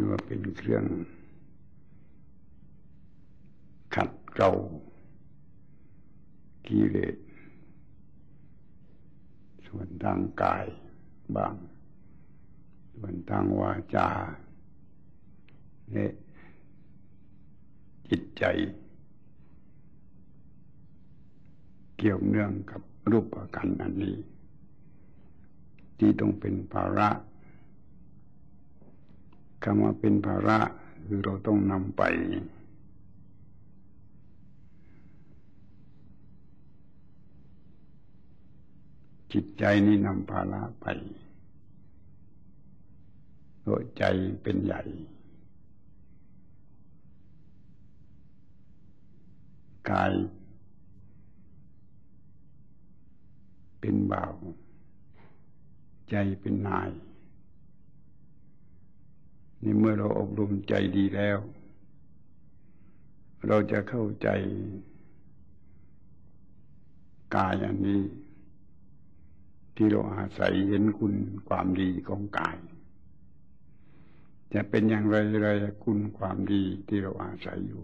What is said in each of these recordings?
อว่าเป็นเครื่องขัดเกลากิเลสส่วนทางกายบ้างส่วนทางวาจาและจิตใจเกี่ยวเนื่องกับรูปขันธ์อันนี้ที่ต้องเป็นภาระคำว่าเป็นภาระคือเราต้องนำไปจิตใจนี่นำภาระไปโดยใจเป็นใหญ่กายเป็นบ่าวใจเป็นนายในเมื่อเราอบรมใจดีแล้วเราจะเข้าใจกายอันนี้ที่เราอาศัยเห็นคุณความดีของกายจะเป็นอย่างไรคุณความดีที่เราอาศัยอยู่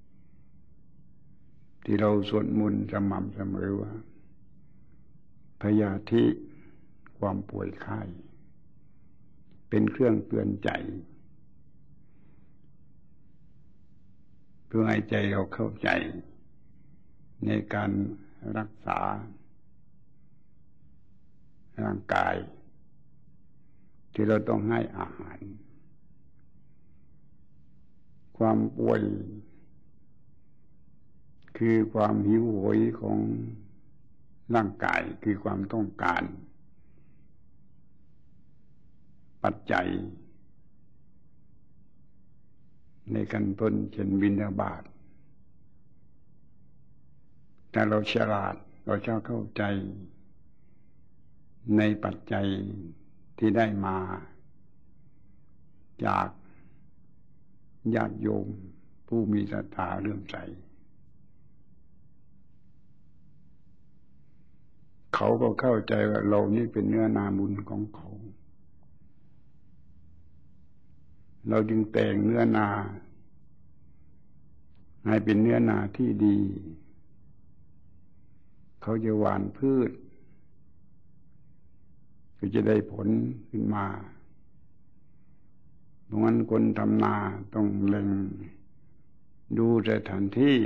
ที่เราสวดมนต์สม่ำเสมอว่าพยาธิความป่วยไข้เป็นเครื่องเตือนใจเพื่อให้ใจเราเข้าใจในการรักษาร่างกายที่เราต้องให้อาหารความป่วยคือความหิวโหยของร่างกายคือความต้องการปัจจัยในขั้นต้นเช่นบิณฑบาตถ้าเราฉลาดเราจะเข้าใจในปัจจัยที่ได้มาจากญาติโยมผู้มีศรัทธาเลื่อมใสเขาก็เข้าใจว่าเรานี่เป็นเนื้อนาบุญของเขาเราจึงแต่งเนื้อนาให้เป็นเนื้อนาที่ดีเขาจะหว่านพืชก็จะได้ผลขึ้นมาเพราะงั้นคนทำนาต้องเล็งดูสถานที่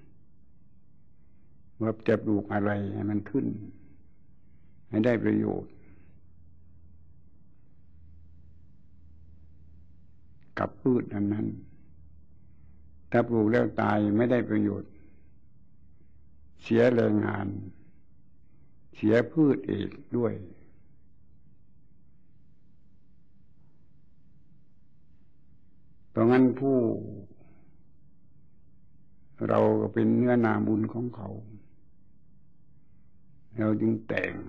ว่าจะปลูกอะไรให้มันขึ้นให้ได้ประโยชน์กับพืชอันนั้นถ้าปลูกแล้วตายไม่ได้ประโยชน์เสียแรงงานเสียพืชอีกด้วยเพราะงั้นผู้เราก็เป็นเนื้อนาบุญของเขาเราจึงแต่ง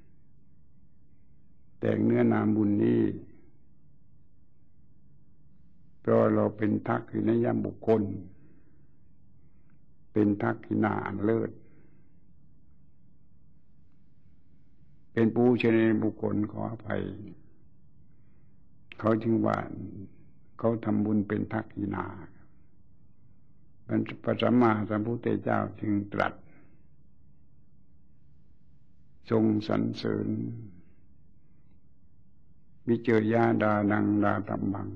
เนื้อนาบุญนี้เพราะเราเป็นทักษิณยบุคคลเป็นทักษิณาอันเลิศเป็นปูชนียบุคคลขออภัยเขาจึงว่าเขาทำบุญเป็นทักษิณาพระสัมมาสัมพุทธเจ้าจึงตรัสทรงสรรเสริญวิเจยาดานังดาตัมมัง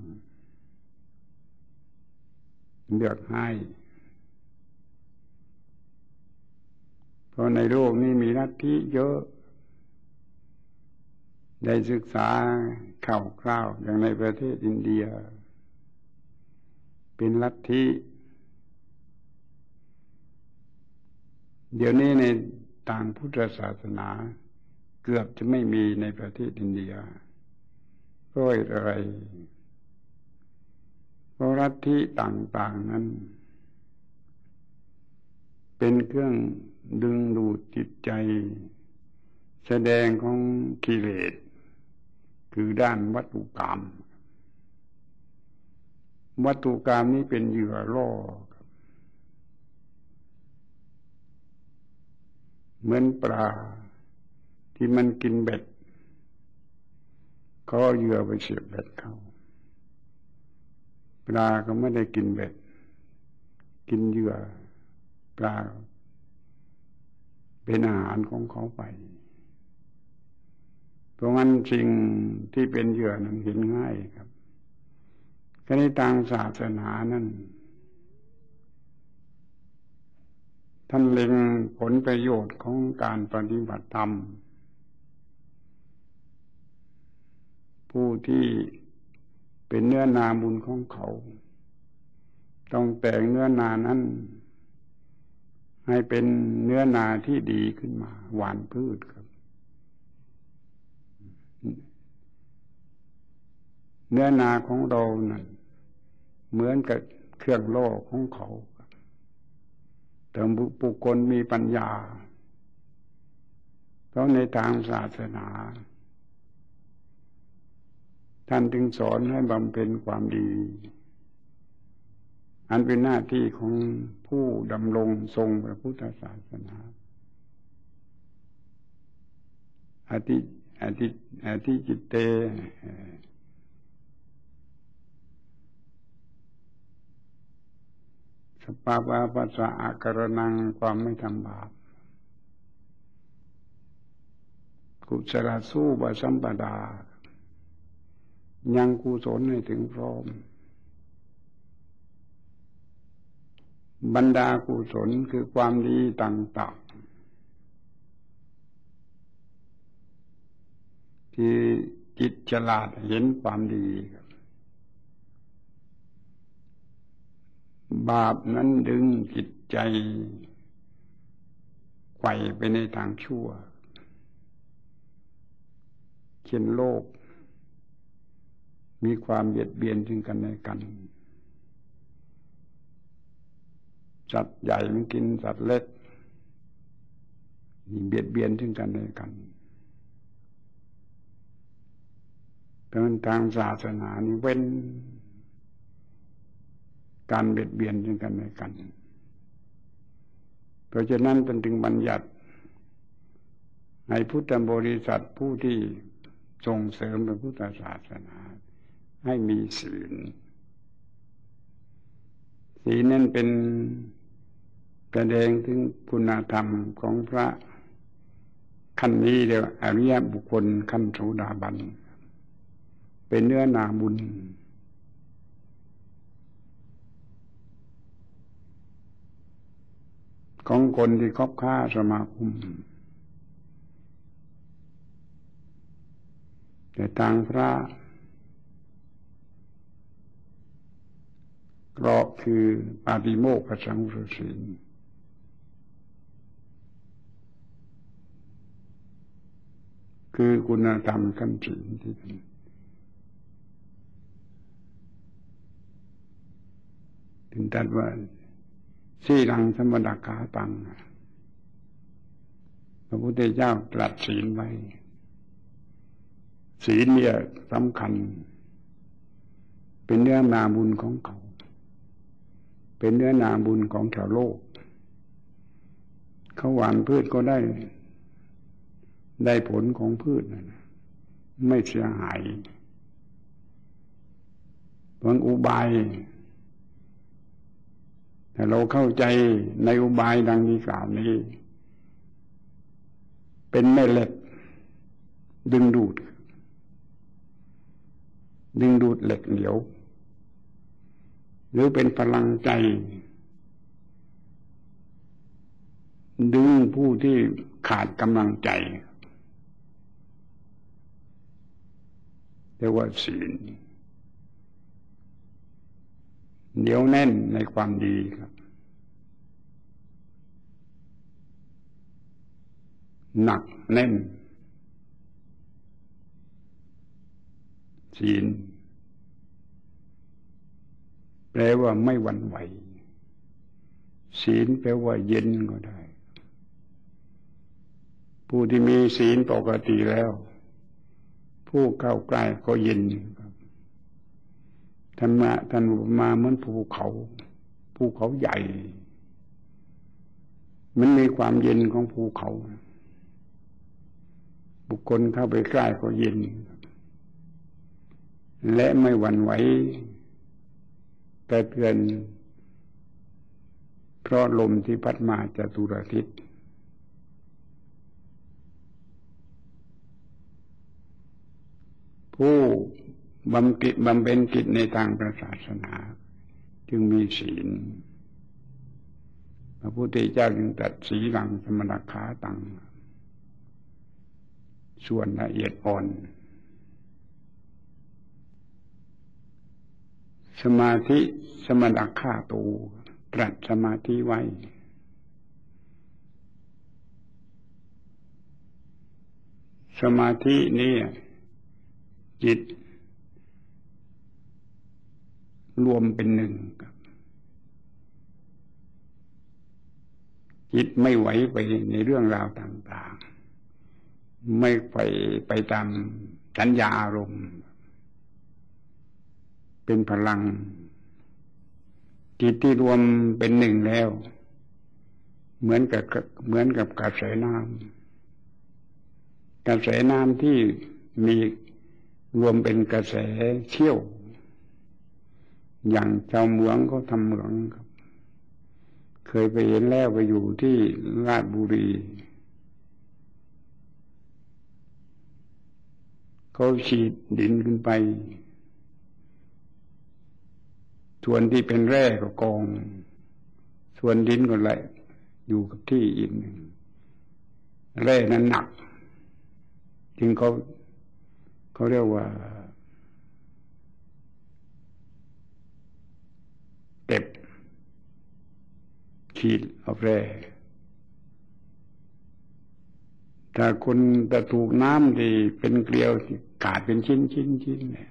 เลือกให้เพราะในโลกนี้มีลัทธิเยอะได้ศึกษาคร่าวๆอย่างในประเทศอินเดียเป็นลัทธิเดี๋ยวนี้ในต่างพุทธศาสนาเกือบจะไม่มีในประเทศอินเดียเพราะอะไรเพราะลัทธิต่างๆนั้นเป็นเครื่องดึงดูดจิตใจแสดงของกิเลสคือด้านวัตถุกรรมนี้เป็นเหยื่อล่อเหมือนปลาที่มันกินเบ็ดเขาเอาเหยื่อไปเสียบเบ็ดเขาปลาก็ไม่ได้กินเบ็ดกินเหยื่อปลาเป็นอาหารของเขาไปเพราะงั้นสิ่งที่เป็นเหยื่อนั้นเห็นง่ายครับในทางศาสนานั้นท่านเล็งผลประโยชน์ของการปฏิบัติธรรมผู้ที่เป็นเนื้อนาบุญของเขาต้องแต่งเนื้อนานั้นให้เป็นเนื้อนาที่ดีขึ้นมาหว่านพืชครับเนื้อนาของเรานั้นเหมือนกับเครื่องโล่ของเขาแต่บุคคลมีปัญญาเพราะในทางศาสนาท่านจึงสอนให้บำเพ็ญความดีอันเป็นหน้าที่ของผู้ดำรงทรงพระพุทธศาสนาอธิจิตเตสปาวาปัสสะอาการนังความไม่ทำบาปกุศลสู้บสัมปดายังกุศลให้ถึงพร้อมบรรดากุศลคือความดีต่างๆที่จิตฉลาดเห็นความดีบาปนั้นดึงจิตใจไขว่ไปในทางชั่วเช่นโลกมีความเบียดเบียนซึ่งกันและกันสัตว์ใหญ่มันกินสัตว์เล็กนี่เบียดเบียนซึ่งกันและกันแต่ทางศาสนานี่เว้นการเบียดเบียนซึ่งกันและกันเพราะฉะนั้นเป็นถึงบัญญัติในพุทธบริษัทผู้ที่ส่งเสริมพระพุทธศาสนาให้มีศีลนั้นเป็นแสดงถึงคุณธรรมของพระขั้นนี้เรียกว่าอริยบุคคลขั้นโสดาบันเป็นเนื้อนาบุญของคนที่คบค้าสมาคมแต่ทางพระกรอบคือปาติโมกขสังวรศีลคือคุณธรรมขั้นศีลที่ถึงตรัสว่าสีลังสมดกาตังพระพุทธเจ้าตรัสศีลไว้ศีลเนี่ยสำคัญเป็นเนื้อนาบุญของเขาเป็นเนื้อนาบุญของชาวโลกเขาหว่านพืชก็ได้ผลของพืชนะไม่เสียหายเพราะอุบายถ้าเราเข้าใจในอุบายดังนี้กล่าวนี้เป็นแม่เหล็กดึงดูดเหล็กเหนียวหรือเป็นพลังใจดึงผู้ที่ขาดกำลังใจเรียกว่าศีลเหนียวแน่นในความดีครับหนักแน่นศีลแปลว่าไม่หวั่นไหวศีลแปลว่าเย็นก็ได้ผู้ที่มีศีลปกติแล้วผู้เข้าใกล้ก็เย็นครับท่านมาเหมือนภูเขาใหญ่มันมีความเย็นของภูเขาบุคคลเข้าไปใกล้ก็เย็นและไม่หวั่นไหวแต่เตือนเพราะลมที่พัดมาจากตุรทิศผู้บำเพ็ญกิจในทางพระศาสนาจึงมีศีลพระพุทธเจ้าจึงตรัสสีลังสมณขาตังส่วนละเอียดอ่อนสมาธิสมณขาตูตรัสสมาธิไว้สมาธินี่จิตรวมเป็นหนึ่งจิตไม่ไหวไปในเรื่องราวต่างๆไม่ไปตามสัญญาอารมณ์เป็นพลังจิตที่รวมเป็นหนึ่งแล้วเหมือนกับกระแสน้ำที่มีรวมเป็นกระแสเชี่ยวอย่างชาวเหมืองเขาทำเหมืองครับเคยไปเห็นแล้วไปอยู่ที่ราชบุรีเขาฉีดดินขึ้นไปส่วนที่เป็นแร่ก็กองส่วนดินก็ไหลอยู่กับที่อีกหนึ่งแร่นั้นหนักจึงเขาเรียกว่าเต็บขีดเอาแร่ถ้าคนจะถูกน้ำที่เป็นเกลียวขาดเป็นชิ้นเนี่ย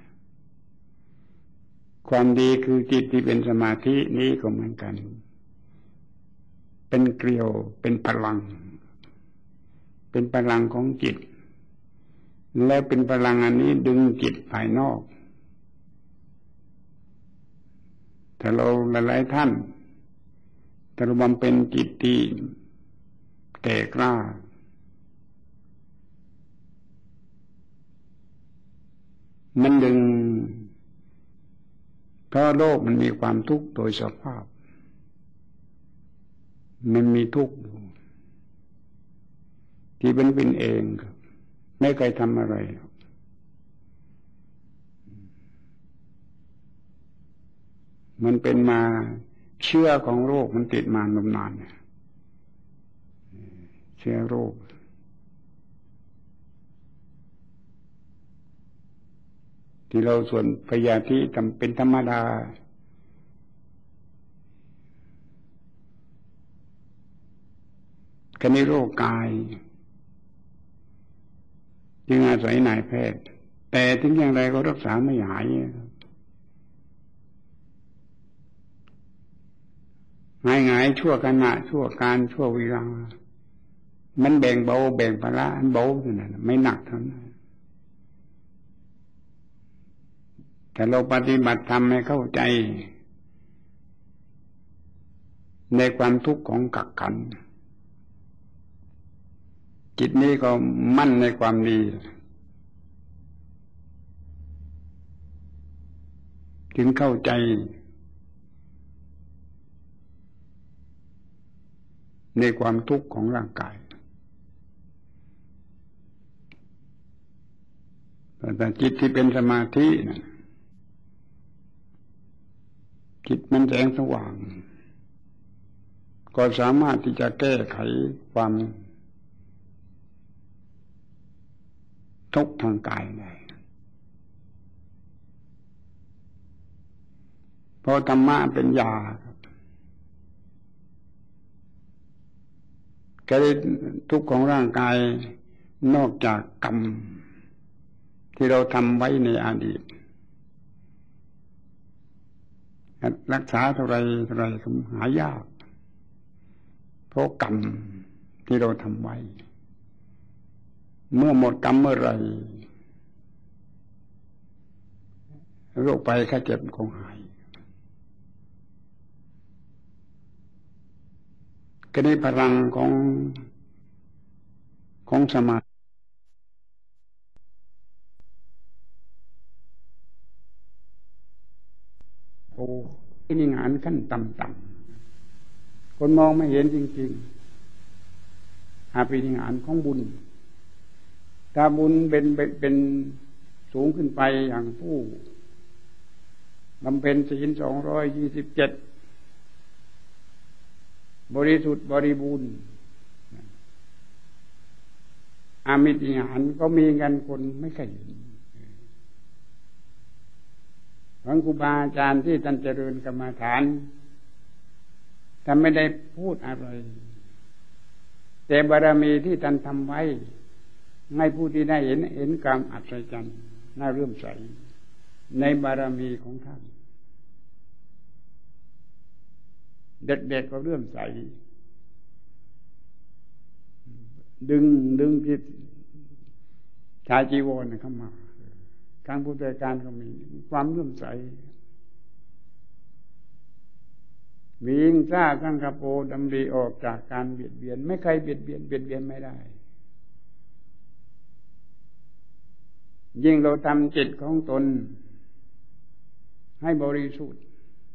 ความดีคือจิตที่เป็นสมาธินี้ก็เหมือนกันเป็นเกลียวเป็นพลังของจิตและเป็นพลังอันนี้ดึงจิตภายนอกถ้าเราหลายๆท่านถ้าเราบำเพ็ญจิตที่แก่กล้ามันดึงเพราะโลกมันมีความทุกข์โดยสภาพมันมีทุกข์อยู่ที่เป็นเองครับไม่เคยทำอะไรมันเป็นมาเชื้อของโรคมันติดมานานเชื้อโรคที่เราส่วนพยาธิทำเป็นธรรมดาคณิโรคกายจึงอาศัยนายแพทย์แต่ถึงอย่างไรก็รักษาไม่หายหายชั่วขณะชั่วการชั่วเวลามันแบ่งเบาแบ่งภาระอันเบาเท่านั้นไม่หนักเท่านั้นแต่เราปฏิบัติธรรมให้เข้าใจในความทุกข์ของกักขันจิตนี้ก็มั่นในความดีถึงเข้าใจในความทุกข์ของร่างกายแต่จิตที่เป็นสมาธินะจิตมันแสงสว่างก็สามารถที่จะแก้ไขความทุกข์ทางกายได้เพราะธรรมะเป็นยาแก้ทุกข์ของร่างกายนอกจากกรรมที่เราทำไว้ในอดีตรักษาเท่าไรหายากเพราะกรรมที่เราทำไว้เมื่อหมดกรรมเมื่อไรโรคภัยไข้เจ็บคงหายก็ได้พลังของสมาธิโอ้ขั้นต่ำๆคนมองไม่เห็นจริงๆอภินิหารของบุญถ้าบุญเป็นสูงขึ้นไปอย่างผู้บำเพ็ญศีล227บริสุทธิ์บริบูรณ์อามิติหารก็มีกันคนไม่เคยเห็นของครูบาอาจารย์ที่ท่านเจริญกรรมฐานท่านไม่ได้พูดอะไรแต่บารมีที่ท่านทำไว้ให้ผู้ที่ได้เห็นความอัศจรรย์น่าเลื่อมใสในบารมีของท่านเด็กๆก็เลื่อมใสดึงจิตชายจีวรเข้ามาการพุทธการก็มีความเลื่อมใสวิ่งซ่าข้างกระโปดำรีออกจากการเบียดเบียนไม่ใครเบียดเบียนไม่ได้ยิ่งเราทำจิตของตนให้บริสุทธิ์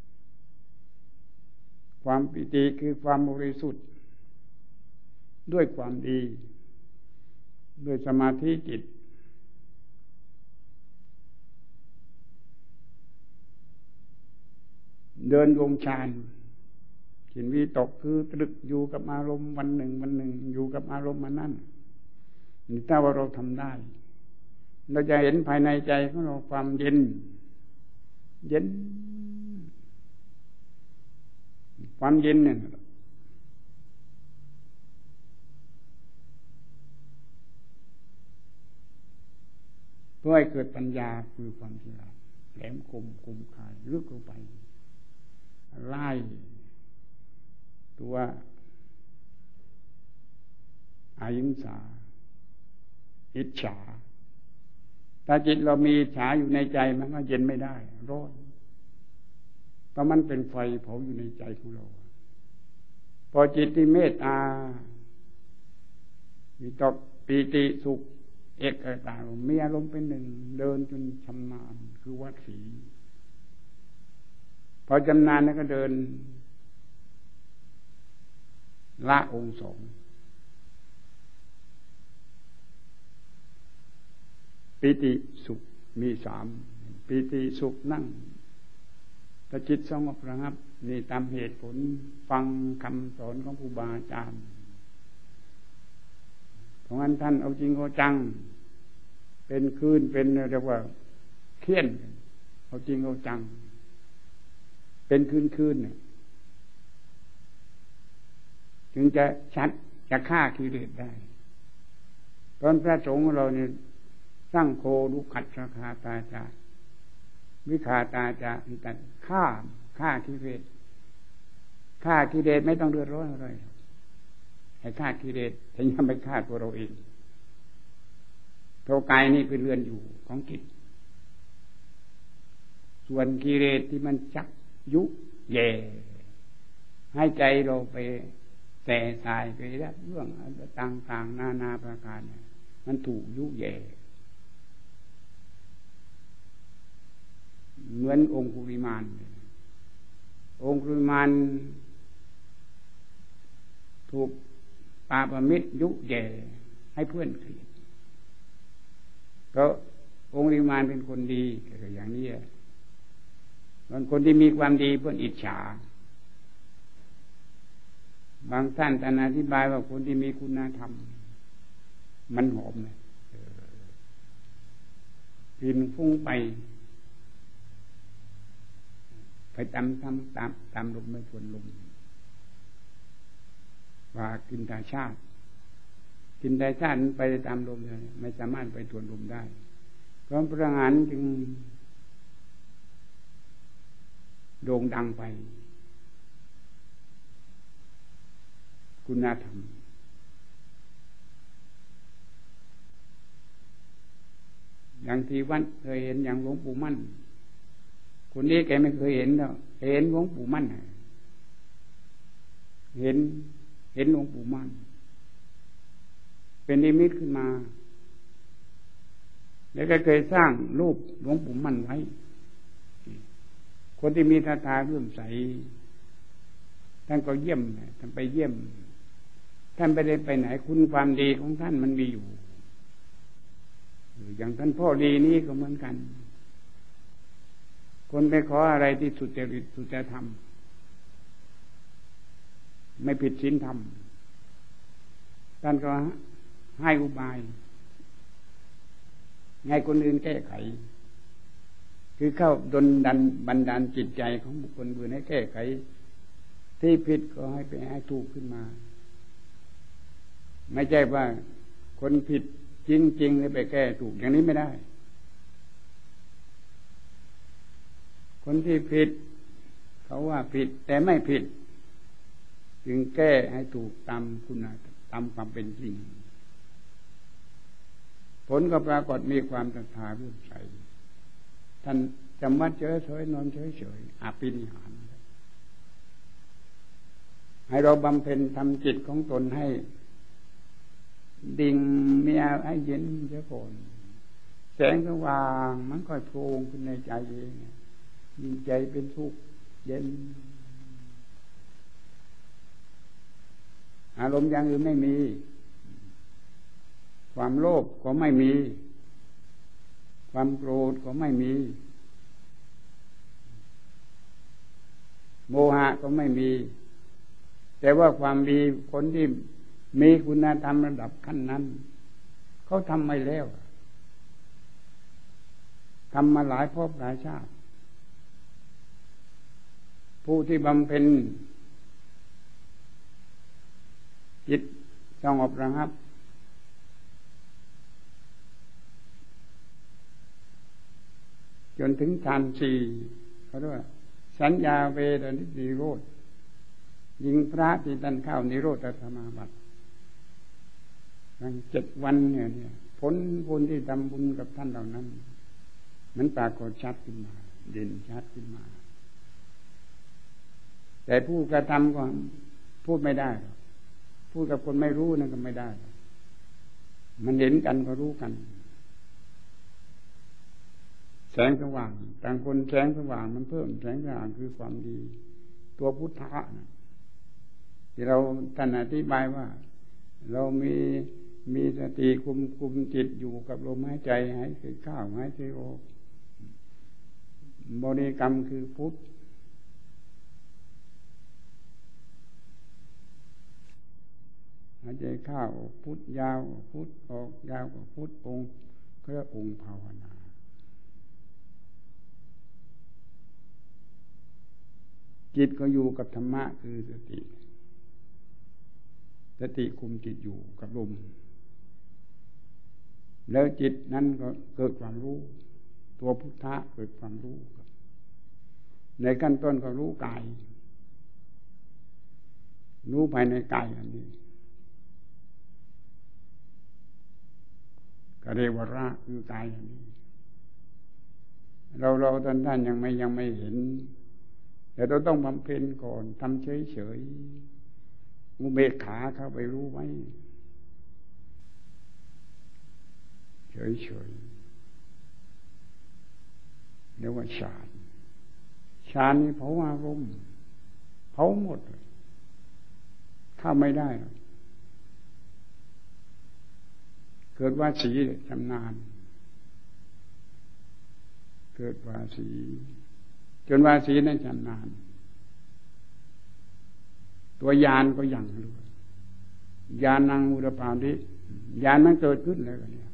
ความปิติคือความบริสุทธิ์ด้วยความดีด้วยสมาธิจิตเดินลงฌานฉินวิตกคือตรึกอยู่กับอารมณ์วันหนึ่งอยู่กับอารมณ์มันนั่นนี่ถ้าว่าเราทำได้เราจะเห็นภายในใจของเราความเย็นความเย็นเนี่ยเพื่อให้เกิดปัญญาคือความฉลาดแหลมคมคายลึกลงไปไล่ตัวอายิงสาอิจฉาถ้าจิตเรามีอิจฉาอยู่ในใจมันก็เย็นไม่ได้ร้อนเพราะมันเป็นไฟเผาอยู่ในใจของเราพอจิตที่เมตตามีตกปีติสุขเอกตามีอารมณ์เป็นหนึ่งเดินจนชำนาญคือวัดสีพอชำนาญแล้วก็เดินละองค์สองปิติสุขมี3ปิติสุขนั่งถ้าจิตสงบระงับนี่ตามเหตุผลฟังคำสอนของครูบาอาจารย์ของท่านเอาจริงเอาจังเป็นคืนเป็นเรียกว่าเคี่ยนเอาจริงเอาจังเป็นคืนเนี่ยถึงจะชัดจะฆ่ากิเลสได้ตอนพระสงฆ์เราเนี่ยสร้างโคลุขัดสคาตาจาวิขาตาจาอิตันฆ่ากิเลสไม่ต้องเดือดร้อนอะไรให้ฆ่ากิเลสแต่ยังไม่ฆ่าตัวเราเองโทกายนี่เป็นเรือนอยู่ของจิตส่วนกิเลสที่มันชักยุแย่ให้ใจเราไปแต่ตายไปแล้วเรื่องต่างๆนานาประการมันถูกยุแย่เหมือนองคุลิมานถูกปาปมิตรยุแย่ให้เพื่อนเกลียดก็องคุลิมานเป็นคนดีอย่างนี้บางคนที่มีความดีเพื่อนอิจฉาบางท่านอธิบายว่าคนที่มีคุณธรรมมันหอมเลยกลิ่นฟุ้งไปตามลมไม่ทวนลมว่ากินธรรมชาติไปตามลมเลยไม่สามารถไปทวนลมได้เพราะพระงานจึงโด่งดังไปคุณธรรมอย่างที่วัดเคยเห็นอย่างหลวงปู่มั่นคนนี้แกไม่เคยเห็นแล้วเห็นหลวงปู่มั่นเห็นหลวงปู่มั่นเป็นนิมิตขึ้นมาแล้วก็เคยสร้างรูปหลวงปู่มั่นไว้คนที่มีศรัทธาเลื่อมใสท่านก็เยี่ยมท่านไปเยี่ยมท่านไปได้ไปไหนคุณความดีของท่านมันมีอยู่อย่างท่านพ่อดีนี้ก็เหมือนกันคนไปขออะไรที่สุจริตสุจธรรมไม่ผิดศีลธรรมท่านก็ให้อุบายให้คนอื่นแก้ไขคือเข้าดลบันดาลจิตใจของบุคคลอื่นให้แก้ไขที่ผิดก็ให้ไปให้ถูกขึ้นมาไม่ใช่ว่าคนผิดจริงๆแล้วไปแก้ถูกอย่างนี้ไม่ได้คนที่ผิดเขาว่าผิดแต่ไม่ผิดจึงแก้ให้ถูกตามคุณตามความเป็นจริงผลก็ปรากฏมีความศรัทธาเลื่อมใสท่านจำวัดเฉยๆนอนเฉยๆอภินิหารให้เราบำเพ็ญทำจิตของตนให้ดิ่งมีให้เย็นเสียก่อนแสงสว่างมันค่อยโผล่ขึ้นในใจเองยิ่งใจเป็นสุขเย็นอารมณ์อย่างอื่นไม่มีความโลภก็ไม่มีความโกรธก็ไม่มีโมหะก็ไม่มีแต่ว่าความดีคนที่มีคุณธรรมระดับขั้นนั้นเขาทำมาแล้วทำมาหลายภพหลายชาติผู้ที่บำเพ็ญจิตสงบระงับจนถึงฌานสี่เขาเรียกว่าสัญญาเวทนิโรธยิงพระที่ท่านเข้านิโรธสมาบัติตั้ง7 วันเนี่ยผลบุญที่ทำบุญกับท่านเหล่านั้นมันปรากฏชัดขึ้นมาเด่นชัดขึ้นมาแต่ผู้กระทำก็พูดไม่ได้พูดกับคนไม่รู้นั่นก็ไม่ได้มันเห็นกันก็รู้กันแสงสว่างต่างคนแสงสว่างมันเพิ่มแสงสว่างคือความดีตัวพุทธะนะที่เราท่านอธิบายว่าเรามีสติคุมจิตอยู่กับลมหายใจหายใจเข้าหายใจออกบริกรรมคือพุทธหายใจเข้าพุทธยาวพุทธออกยาวกว่าพุทธองค์ก็เรียกองค์ภาวนาจิตก็อยู่กับธรรมะคือสติคุมจิตอยู่กับลมแล้วจิตนั้นก็เกิดความรู้ตัวพุทธะเกิดความรู้ในขั้นต้นก็รู้กายรู้ภายในกายอันนี้กเรวระคือกายอันนี้เราท่านยังไม่เห็นแต่เราต้องบำเพ็ญก่อนทำเฉยๆอุเบกขาเข้าไปรู้ไว้เฉยๆเรียกว่าฌานนี่เผาอารมณ์เผาหมดเลยเข้าไม่ได้เกิดว่าสีชำนาญเกิดว่าสีจนว่าสีนั้นชำนาญตัวยานก็ยังรู้ญาณังอุรปาทิญาณนั้นเกิดขึ้นแล้วเนี่ย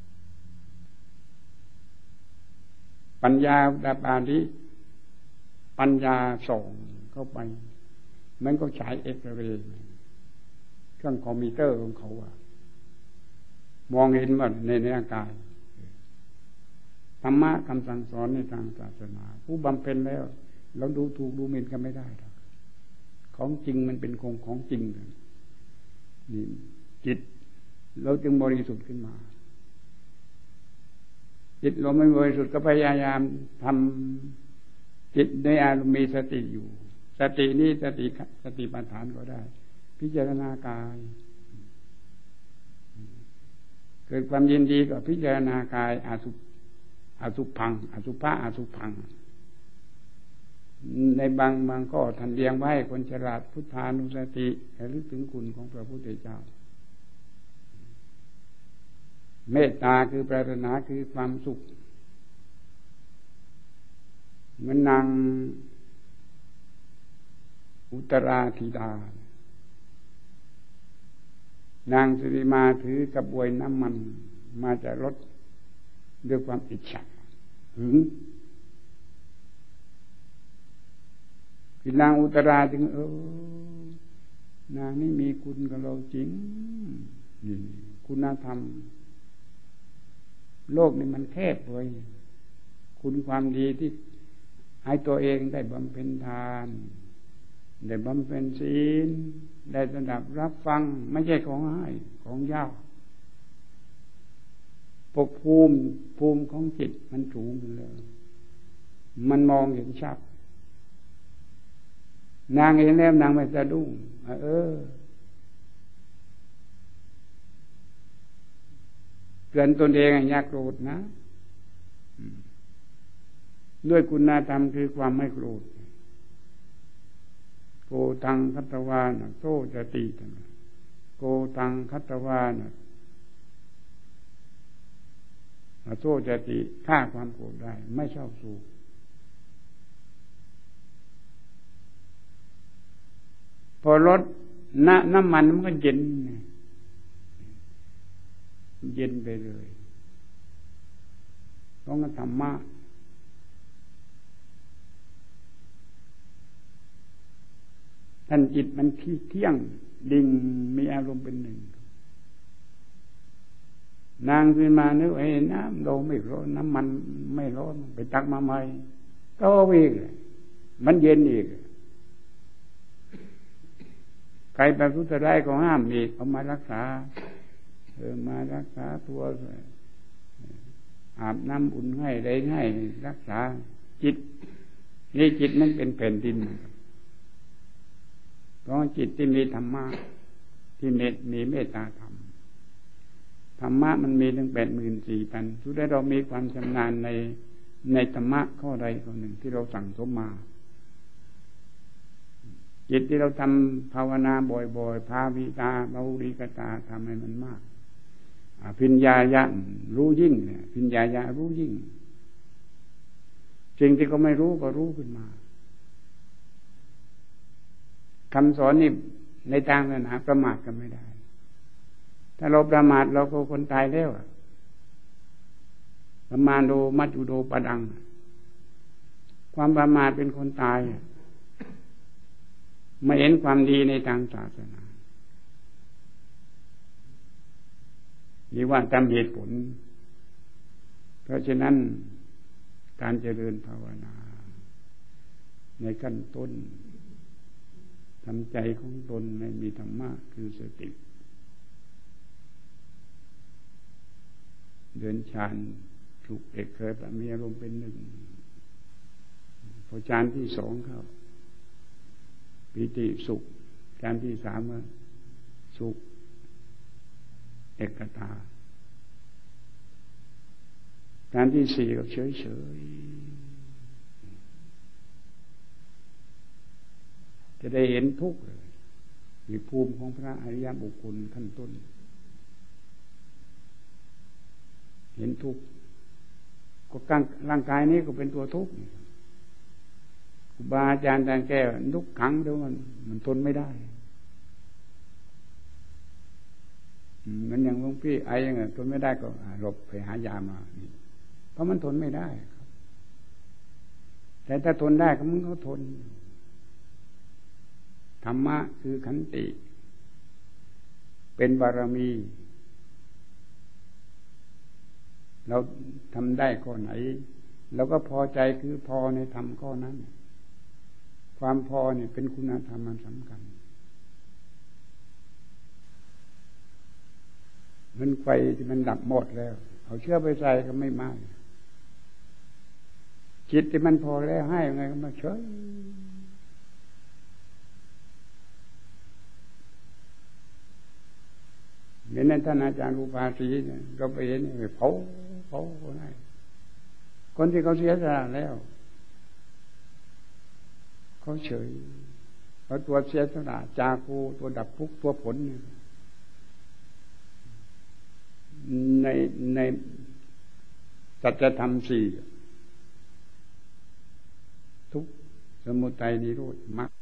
ปัญญาอุรปาทิปัญญาส่องเข้าไปมันก็ฉายเอ็กซเรย์เครื่องคอมพิวเตอร์ของเขามองเห็นว่าในร่างกายธรรมะคำสั่งสอนในทางศาสนาผู้บำเพ็ญแล้วเราดูถูกดูหมิ่นกันไม่ได้หรอกของจริงมันเป็นของจริงนี่จิตเราจึงบริสุทธิ์ขึ้นมาจิตเราไม่บริสุทธิ์ก็พยายามทำจิตในอารมณ์มีสติอยู่สตินี้สติปัฏฐานก็ได้พิจารณากายเกิดความยินดีก็พิจารณากายอสุพังอสุภะอสุพังในบางข้อท่านเรียงไว้คนฉลาดพุทธานุสติระลึกถึงคุณของพระพุทธเจ้าเมตตาคือปรารถนาคือความสุขเหมือนนางอุตราธิดานางสิริมาถือกระบวยน้ำมันมาจะรดด้วยความอิจฉาหึงคือนางอุตราจึงนางนี่มีคุณกับเราจริงนี่คุณธรรมโลกนี่มันแคบเลยคุณความดีที่ให้ตัวเองได้บำเพ็ญทานได้บำเพ็ญศีลได้สดับรับฟังไม่ใช่ของให้ของยากปกภูมิของจิตมันสูงขึ้นเลยมันมองเห็นชัดนางเห็นแล้วนางไม่สะดุ้งเตือนตนเองอย่าโกรธนะด้วยคุณธรรมคือความไม่โกรธโกตังคัตตวานะโตจติโกตังคัตตวานะโตจติฆ่าความโกรธได้ไม่ชอบสู้พอลดน้ำมันมันก็เย็นไปเลยต้องธรรมะท่านจิตมันเที่ยงดิ่งมีอารมณ์เป็นหนึ่งนางขึ้นมานึกน้ำเราไม่ร้อนน้ำมันไม่ร้อนไปตักมาใหม่ก็อีกมันเย็นอีกใครไปพุทธได้ก็ห้ามอีกเอามารักษามารักษาตัวอาบน้ำอุ่นให้ได้ให้รักษาจิตนี่จิตมันเป็นแผ่นดินเพราะจิตที่มีธรรมะที่มีเมตตาธรรมธรรมะมันมีถึง 84,000 ทุกได้เรามีความชำนาญในธรรมะข้อใดข้อหนึ่งที่เราสั่งสมมาจิตที่เราทำภาวนาบ่อยๆภาวิตาบาหุริกตาทำให้มันมากพิญญายะรู้ยิ่งเนี่ยพิญญายะรู้ยิ่งสิ่งที่เขาไม่รู้ก็รู้ขึ้นมาคำสอนนี่ในทางศาสนาประมาทกันไม่ได้ถ้าเราประมาทเราก็คนตายแล้วประมาทโดมัจจุโดปดังความประมาทเป็นคนตายไม่เห็นความดีในทางศาสนานี่ว่าตามเหตุผลเพราะฉะนั้นการเจริญภาวนาในขั้นต้นทำใจของตนให้มีธรรมะคือสติเดินฌานถูกเอกเคยมีอารมณ์เป็นหนึ่งพอฌานที่สองเข้าปิติสุขฌานที่สามสุขเอกตาฌานที่สี่ก็เฉยจะได้เห็นทุกข์เลยมีภูมิของพระอริยบุคคลขั้นต้นเห็นทุกข์ก็ร่างกายนี้ก็เป็นตัวทุกข์ครูบาอาจารย์อาจารย์แก้ทุกขังเดี๋ยวมันทนไม่ได้มันอย่างหลวงพี่ไอ้ยังไงทนไม่ได้ก็หลบไปหายามาเพราะมันทนไม่ได้ครับแต่ถ้าทนได้ก็มันก็ทนธรรมะคือขันติเป็นบารมีเราทำได้ข้อไหนเราก็พอใจคือพอในธรรมข้อนั้นความพอเนี่ยเป็นคุณธรรมมันสำคัญเหมือนไฟที่มันดับหมดแล้วเอาเชื้อไปใส่ก็ไม่ไหม้จิตที่มันพอแล้วให้ยังไงก็มาเฉยเห็นนั่นท่านอาจารย์อุปาสีเนี่ยเราไปเห็นไปเผาคนให้คนที่เขาเสียสละแล้วเขาเฉยแล้วตัวเสียสละจาคูตัวดับทุกข์ตัวผลเนี่ยในสัจธรรมสี่ทุกข์สมุทัยนิโรธมรรค